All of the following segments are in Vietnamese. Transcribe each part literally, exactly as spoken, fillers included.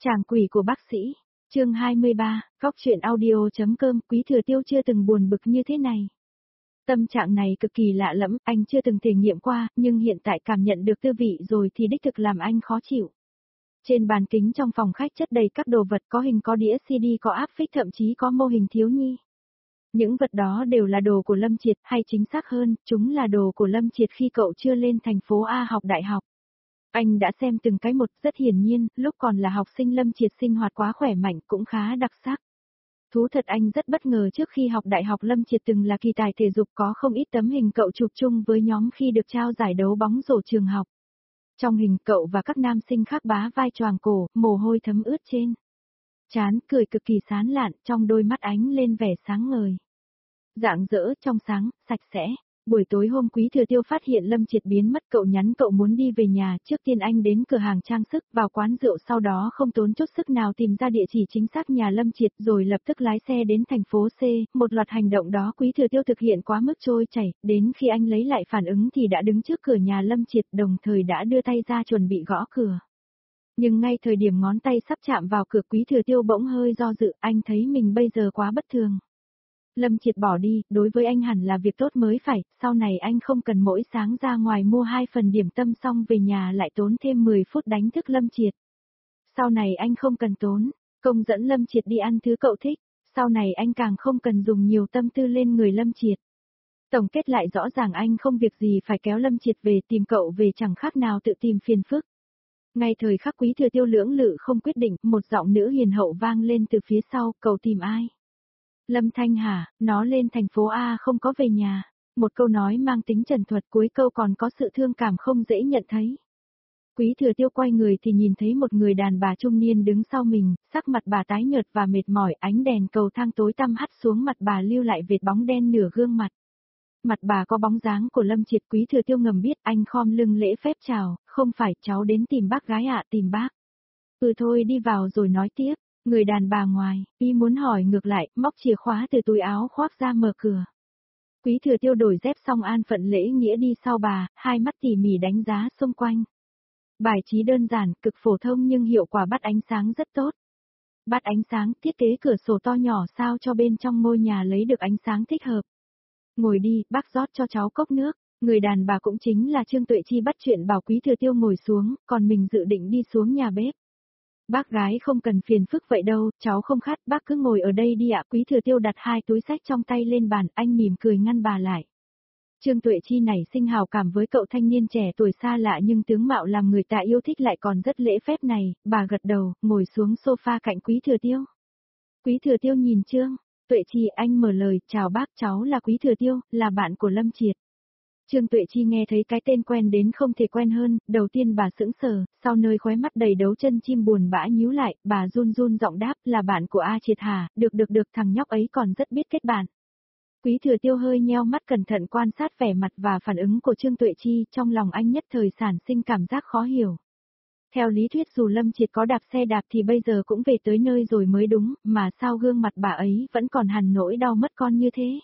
Chàng quỷ của bác sĩ, chương hai mươi ba, góc truyện audio.com. Quý Thừa Tiêu chưa từng buồn bực như thế này. Tâm trạng này cực kỳ lạ lẫm, anh chưa từng thể nghiệm qua, nhưng hiện tại cảm nhận được tư vị rồi thì đích thực làm anh khó chịu. Trên bàn kính trong phòng khách chất đầy các đồ vật, có hình có đĩa xê đê, có áp phích, thậm chí có mô hình thiếu nhi. Những vật đó đều là đồ của Lâm Triệt, hay chính xác hơn, chúng là đồ của Lâm Triệt khi cậu chưa lên thành phố A học đại học. Anh đã xem từng cái một, rất hiển nhiên, lúc còn là học sinh Lâm Triệt sinh hoạt quá khỏe mạnh, cũng khá đặc sắc. Thú thật anh rất bất ngờ, trước khi học đại học Lâm Triệt từng là kỳ tài thể dục, có không ít tấm hình cậu chụp chung với nhóm khi được trao giải đấu bóng rổ trường học. Trong hình cậu và các nam sinh khác bá vai choàng cổ, mồ hôi thấm ướt trên trán, cười cực kỳ sán lạn, trong đôi mắt ánh lên vẻ sáng ngời. Rạng rỡ, trong sáng, sạch sẽ. Buổi tối hôm Quý Thừa Tiêu phát hiện Lâm Triệt biến mất, cậu nhắn cậu muốn đi về nhà, trước tiên anh đến cửa hàng trang sức, vào quán rượu, sau đó không tốn chút sức nào tìm ra địa chỉ chính xác nhà Lâm Triệt, rồi lập tức lái xe đến thành phố C. Một loạt hành động đó Quý Thừa Tiêu thực hiện quá mức trôi chảy, đến khi anh lấy lại phản ứng thì đã đứng trước cửa nhà Lâm Triệt, đồng thời đã đưa tay ra chuẩn bị gõ cửa. Nhưng ngay thời điểm ngón tay sắp chạm vào cửa, Quý Thừa Tiêu bỗng hơi do dự, anh thấy mình bây giờ quá bất thường. Lâm Triệt bỏ đi, đối với anh hẳn là việc tốt mới phải, sau này anh không cần mỗi sáng ra ngoài mua hai phần điểm tâm xong về nhà lại tốn thêm mười phút đánh thức Lâm Triệt. Sau này anh không cần tốn công dẫn Lâm Triệt đi ăn thứ cậu thích, sau này anh càng không cần dùng nhiều tâm tư lên người Lâm Triệt. Tổng kết lại, rõ ràng anh không việc gì phải kéo Lâm Triệt về, tìm cậu về chẳng khác nào tự tìm phiền phức. Ngay thời khắc Quý Thừa Tiêu lưỡng lự không quyết định, một giọng nữ hiền hậu vang lên từ phía sau, cậu tìm ai? Lâm Thanh hả, nó lên thành phố A không có về nhà. Một câu nói mang tính trần thuật, cuối câu còn có sự thương cảm không dễ nhận thấy. Quý Thừa Tiêu quay người thì nhìn thấy một người đàn bà trung niên đứng sau mình, sắc mặt bà tái nhợt và mệt mỏi, ánh đèn cầu thang tối tăm hắt xuống mặt bà lưu lại vệt bóng đen nửa gương mặt. Mặt bà có bóng dáng của Lâm Triệt. Quý Thừa Tiêu ngầm biết, anh khom lưng lễ phép chào, không phải, cháu đến tìm bác gái ạ. Tìm bác? Ừ thôi đi vào rồi nói tiếp. Người đàn bà ngoài, y muốn hỏi ngược lại, móc chìa khóa từ túi áo khoác ra mở cửa. Quý Thừa Tiêu đổi dép xong an phận lễ nghĩa đi sau bà, hai mắt tỉ mỉ đánh giá xung quanh. Bài trí đơn giản, cực phổ thông nhưng hiệu quả bắt ánh sáng rất tốt. Bắt ánh sáng, thiết kế cửa sổ to nhỏ sao cho bên trong ngôi nhà lấy được ánh sáng thích hợp. Ngồi đi, bác rót cho cháu cốc nước. Người đàn bà cũng chính là Trương Tuệ Chi bắt chuyện bảo Quý Thừa Tiêu ngồi xuống, còn mình dự định đi xuống nhà bếp. Bác gái không cần phiền phức vậy đâu, cháu không khát, bác cứ ngồi ở đây đi ạ. Quý Thừa Tiêu đặt hai túi xách trong tay lên bàn, anh mỉm cười ngăn bà lại. Trương Tuệ Chi nảy sinh hào cảm với cậu thanh niên trẻ tuổi xa lạ nhưng tướng mạo làm người ta yêu thích lại còn rất lễ phép này, bà gật đầu, ngồi xuống sofa cạnh Quý Thừa Tiêu. Quý Thừa Tiêu nhìn Trương Tuệ Chi, anh mở lời, chào bác, cháu là Quý Thừa Tiêu, là bạn của Lâm Triệt. Trương Tuệ Chi nghe thấy cái tên quen đến không thể quen hơn, đầu tiên bà sững sờ, sau nơi khóe mắt đầy dấu chân chim buồn bã nhíu lại, bà run run giọng đáp, là bạn của A Triệt hả, được được được, thằng nhóc ấy còn rất biết kết bạn. Quý Thừa Tiêu hơi nheo mắt cẩn thận quan sát vẻ mặt và phản ứng của Trương Tuệ Chi, trong lòng anh nhất thời sản sinh cảm giác khó hiểu. Theo lý thuyết dù Lâm Triệt có đạp xe đạp thì bây giờ cũng về tới nơi rồi mới đúng, mà sao gương mặt bà ấy vẫn còn hằn nỗi đau mất con như thế?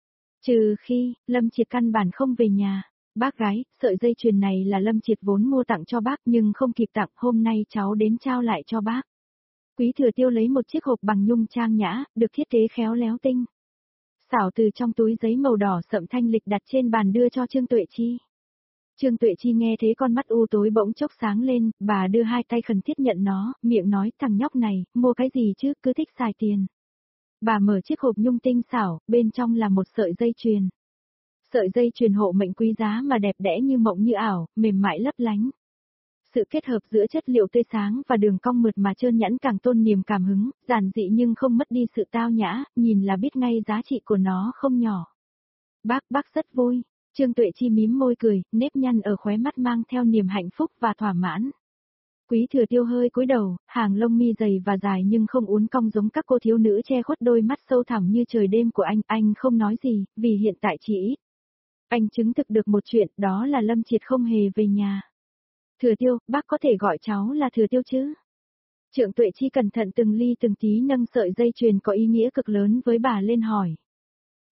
Trừ khi, Lâm Triệt căn bản không về nhà. Bác gái, sợi dây chuyền này là Lâm Triệt vốn mua tặng cho bác nhưng không kịp tặng, hôm nay cháu đến trao lại cho bác. Quý Thừa Tiêu lấy một chiếc hộp bằng nhung trang nhã, được thiết kế khéo léo tinh xảo từ trong túi giấy màu đỏ sậm thanh lịch đặt trên bàn đưa cho Trương Tuệ Chi. Trương Tuệ Chi nghe thấy con mắt u tối bỗng chốc sáng lên, bà đưa hai tay khẩn thiết nhận nó, miệng nói, thằng nhóc này, mua cái gì chứ, cứ thích xài tiền. Bà mở chiếc hộp nhung tinh xảo, bên trong là một sợi dây chuyền. Sợi dây chuyền hộ mệnh quý giá mà đẹp đẽ như mộng như ảo, mềm mại lấp lánh. Sự kết hợp giữa chất liệu tươi sáng và đường cong mượt mà trơn nhẵn càng tôn niềm cảm hứng, giản dị nhưng không mất đi sự tao nhã, nhìn là biết ngay giá trị của nó không nhỏ. Bác, bác rất vui. Trương Tuệ Chi mím môi cười, nếp nhăn ở khóe mắt mang theo niềm hạnh phúc và thỏa mãn. Quý Thừa Tiêu hơi cúi đầu, hàng lông mi dày và dài nhưng không uốn cong giống các cô thiếu nữ che khuất đôi mắt sâu thẳm như trời đêm của anh, anh không nói gì, vì hiện tại chỉ ít. Anh chứng thực được một chuyện, đó là Lâm Triệt không hề về nhà. Thừa Tiêu, bác có thể gọi cháu là Thừa Tiêu chứ? Trương Tuệ Chi cẩn thận từng ly từng tí nâng sợi dây chuyền có ý nghĩa cực lớn với bà lên hỏi.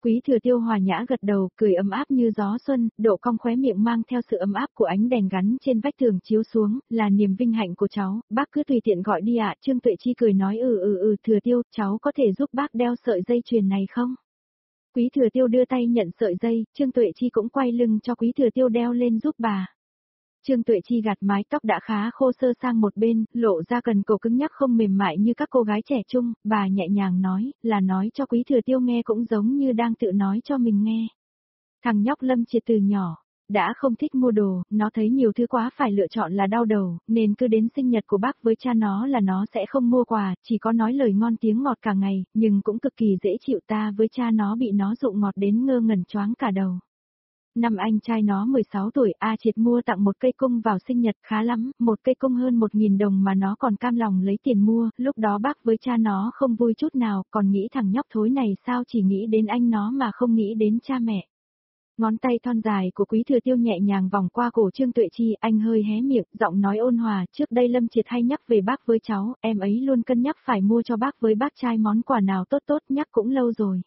Quý Thừa Tiêu hòa nhã gật đầu, cười ấm áp như gió xuân, độ cong khóe miệng mang theo sự ấm áp của ánh đèn gắn trên vách tường chiếu xuống, là niềm vinh hạnh của cháu, bác cứ tùy tiện gọi đi ạ. Trương Tuệ Chi cười nói ừ ừ ừ, Thừa Tiêu, cháu có thể giúp bác đeo sợi dây chuyền này không? Quý Thừa Tiêu đưa tay nhận sợi dây, Trương Tuệ Chi cũng quay lưng cho Quý Thừa Tiêu đeo lên giúp bà. Trương Tuệ Chi gạt mái tóc đã khá khô sơ sang một bên, lộ ra cần cổ cứng nhắc không mềm mại như các cô gái trẻ trung, bà nhẹ nhàng nói, là nói cho Quý Thừa Tiêu nghe cũng giống như đang tự nói cho mình nghe. Thằng nhóc Lâm Triệt từ nhỏ, đã không thích mua đồ, nó thấy nhiều thứ quá phải lựa chọn là đau đầu, nên cứ đến sinh nhật của bác với cha nó là nó sẽ không mua quà, chỉ có nói lời ngon tiếng ngọt cả ngày, nhưng cũng cực kỳ dễ chịu. Ta với cha nó bị nó dụ ngọt đến ngơ ngẩn choáng cả đầu. Năm anh trai nó mười sáu tuổi, A Triệt mua tặng một cây cung vào sinh nhật khá lắm, một cây cung hơn một nghìn đồng mà nó còn cam lòng lấy tiền mua, lúc đó bác với cha nó không vui chút nào, còn nghĩ thằng nhóc thối này sao chỉ nghĩ đến anh nó mà không nghĩ đến cha mẹ. Ngón tay thon dài của Quý Thừa Tiêu nhẹ nhàng vòng qua cổ Trương Tuệ Chi, anh hơi hé miệng, giọng nói ôn hòa, trước đây Lâm Triệt hay nhắc về bác với cháu, em ấy luôn cân nhắc phải mua cho bác với bác trai món quà nào tốt tốt, nhắc cũng lâu rồi.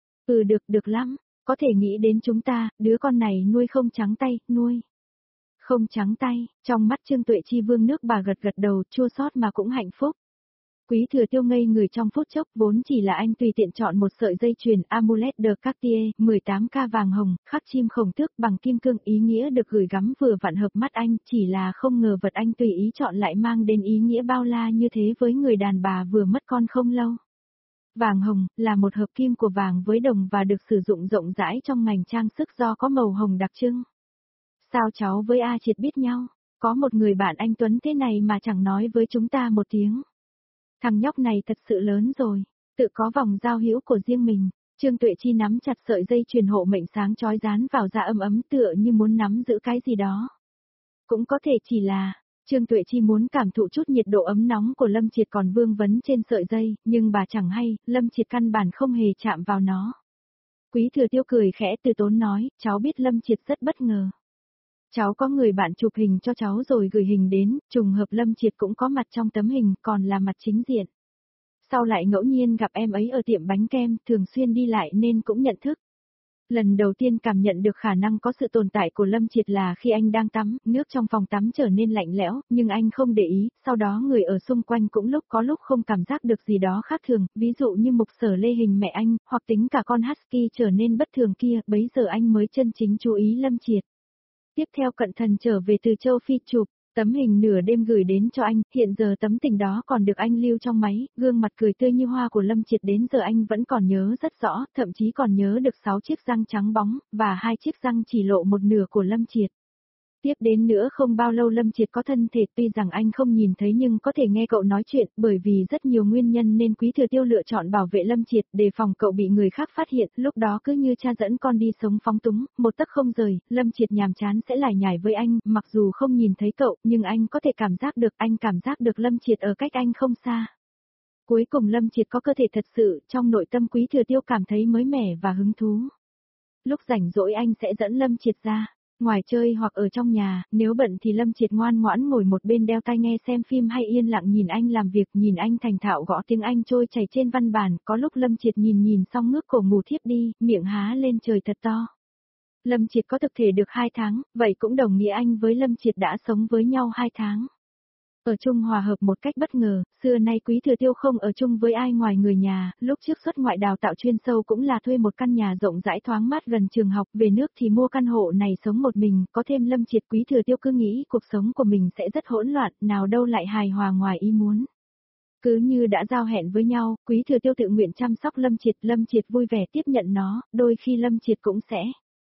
Ừ được, được lắm. Có thể nghĩ đến chúng ta, đứa con này nuôi không trắng tay, nuôi. Không trắng tay, trong mắt Trương Tuệ Chi vương nước bà gật gật đầu, chua xót mà cũng hạnh phúc. Quý Thừa Tiêu ngây người trong phút chốc, vốn chỉ là anh tùy tiện chọn một sợi dây chuyền Amulet de Cartier, mười tám ca vàng hồng, khắc chim khổng tước bằng kim cương, ý nghĩa được gửi gắm vừa vặn hợp mắt anh, chỉ là không ngờ vật anh tùy ý chọn lại mang đến ý nghĩa bao la như thế với người đàn bà vừa mất con không lâu. Vàng hồng, là một hợp kim của vàng với đồng và được sử dụng rộng rãi trong ngành trang sức do có màu hồng đặc trưng. Sao cháu với A Triệt biết nhau? Có một người bạn anh Tuấn thế này mà chẳng nói với chúng ta một tiếng. Thằng nhóc này thật sự lớn rồi, tự có vòng giao hữu của riêng mình. Trương Tuệ Chi nắm chặt sợi dây chuyền hộ mệnh sáng chói dán vào da ấm ấm tựa như muốn nắm giữ cái gì đó. Cũng có thể chỉ là... Trương Tuệ Chi muốn cảm thụ chút nhiệt độ ấm nóng của Lâm Triệt còn vương vấn trên sợi dây, nhưng bà chẳng hay, Lâm Triệt căn bản không hề chạm vào nó. Quý Thừa Tiêu cười khẽ từ tốn nói, cháu biết Lâm Triệt rất bất ngờ. Cháu có người bạn chụp hình cho cháu rồi gửi hình đến, trùng hợp Lâm Triệt cũng có mặt trong tấm hình, còn là mặt chính diện. Sau lại ngẫu nhiên gặp em ấy ở tiệm bánh kem, thường xuyên đi lại nên cũng nhận thức. Lần đầu tiên cảm nhận được khả năng có sự tồn tại của Lâm Triệt là khi anh đang tắm, nước trong phòng tắm trở nên lạnh lẽo, nhưng anh không để ý, sau đó người ở xung quanh cũng lúc có lúc không cảm giác được gì đó khác thường, ví dụ như Mục Sở Lê hình mẹ anh, hoặc tính cả con Husky trở nên bất thường kia, bấy giờ anh mới chân chính chú ý Lâm Triệt. Tiếp theo cận thần trở về từ châu Phi chụp tấm hình nửa đêm gửi đến cho anh, hiện giờ tấm tình đó còn được anh lưu trong máy, gương mặt cười tươi như hoa của Lâm Triệt đến giờ anh vẫn còn nhớ rất rõ, thậm chí còn nhớ được sáu chiếc răng trắng bóng, và hai chiếc răng chỉ lộ một nửa của Lâm Triệt. Tiếp đến nữa không bao lâu Lâm Triệt có thân thể, tuy rằng anh không nhìn thấy nhưng có thể nghe cậu nói chuyện, bởi vì rất nhiều nguyên nhân nên Quý Thừa Tiêu lựa chọn bảo vệ Lâm Triệt, đề phòng cậu bị người khác phát hiện, lúc đó cứ như cha dẫn con đi sống phóng túng, một tấc không rời, Lâm Triệt nhàm chán sẽ lải nhải với anh, mặc dù không nhìn thấy cậu, nhưng anh có thể cảm giác được, anh cảm giác được Lâm Triệt ở cách anh không xa. Cuối cùng Lâm Triệt có cơ thể thật sự, trong nội tâm Quý Thừa Tiêu cảm thấy mới mẻ và hứng thú. Lúc rảnh rỗi anh sẽ dẫn Lâm Triệt ra. Ngoài chơi hoặc ở trong nhà, nếu bận thì Lâm Triệt ngoan ngoãn ngồi một bên đeo tai nghe xem phim hay yên lặng nhìn anh làm việc, nhìn anh thành thạo gõ tiếng Anh trôi chảy trên văn bản, có lúc Lâm Triệt nhìn nhìn xong ngước cổ ngủ thiếp đi, miệng há lên trời thật to. Lâm Triệt có thực thể được hai tháng, vậy cũng đồng nghĩa anh với Lâm Triệt đã sống với nhau hai tháng. Ở chung hòa hợp một cách bất ngờ, xưa nay Quý Thừa Tiêu không ở chung với ai ngoài người nhà, lúc trước xuất ngoại đào tạo chuyên sâu cũng là thuê một căn nhà rộng rãi thoáng mát gần trường học, về nước thì mua căn hộ này sống một mình, có thêm Lâm Triệt Quý Thừa Tiêu cứ nghĩ cuộc sống của mình sẽ rất hỗn loạn, nào đâu lại hài hòa ngoài ý muốn. Cứ như đã giao hẹn với nhau, Quý Thừa Tiêu tự nguyện chăm sóc Lâm Triệt, Lâm Triệt vui vẻ tiếp nhận nó, đôi khi Lâm Triệt cũng sẽ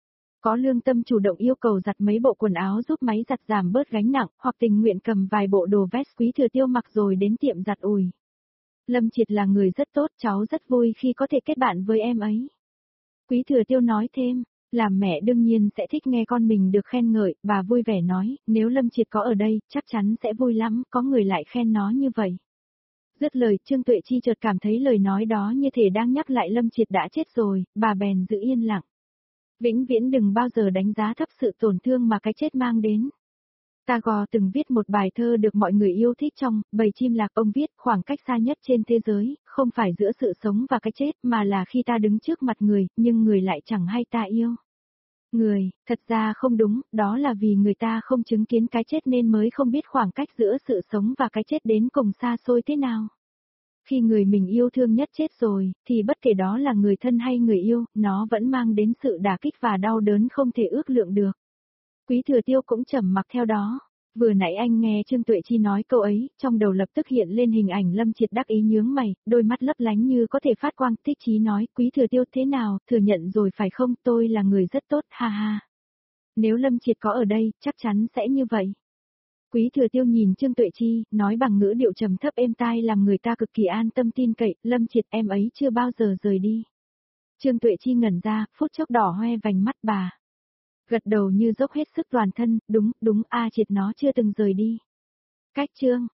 có lương tâm chủ động yêu cầu giặt mấy bộ quần áo giúp máy giặt giảm bớt gánh nặng, hoặc tình nguyện cầm vài bộ đồ vest Quý Thừa Tiêu mặc rồi đến tiệm giặt ủi. Lâm Triệt là người rất tốt, cháu rất vui khi có thể kết bạn với em ấy. Quý Thừa Tiêu nói thêm, làm mẹ đương nhiên sẽ thích nghe con mình được khen ngợi, bà vui vẻ nói, nếu Lâm Triệt có ở đây, chắc chắn sẽ vui lắm, có người lại khen nó như vậy. Dứt lời, Trương Tuệ Chi chợt cảm thấy lời nói đó như thể đang nhắc lại Lâm Triệt đã chết rồi, bà bèn giữ yên lặng. Vĩnh viễn đừng bao giờ đánh giá thấp sự tổn thương mà cái chết mang đến. Tagore từng viết một bài thơ được mọi người yêu thích trong Bầy chim lạc, ông viết, khoảng cách xa nhất trên thế giới, không phải giữa sự sống và cái chết mà là khi ta đứng trước mặt người, nhưng người lại chẳng hay ta yêu. Người, thật ra không đúng, đó là vì người ta không chứng kiến cái chết nên mới không biết khoảng cách giữa sự sống và cái chết đến cùng xa xôi thế nào. Khi người mình yêu thương nhất chết rồi, thì bất kể đó là người thân hay người yêu, nó vẫn mang đến sự đả kích và đau đớn không thể ước lượng được. Quý Thừa Tiêu cũng trầm mặc theo đó. Vừa nãy anh nghe Trương Tuệ Chi nói câu ấy, trong đầu lập tức hiện lên hình ảnh Lâm Triệt đắc ý nhướng mày, đôi mắt lấp lánh như có thể phát quang, thích chí nói, Quý Thừa Tiêu thế nào, thừa nhận rồi phải không, tôi là người rất tốt, ha ha. Nếu Lâm Triệt có ở đây, chắc chắn sẽ như vậy. Quý Thừa Tiêu nhìn Trương Tuệ Chi, nói bằng ngữ điệu trầm thấp êm tai làm người ta cực kỳ an tâm tin cậy, Lâm Triệt em ấy chưa bao giờ rời đi. Trương Tuệ Chi ngẩn ra, phút chốc đỏ hoe vành mắt bà. Gật đầu như dốc hết sức toàn thân, đúng, đúng, A Triệt nó chưa từng rời đi. Cách chương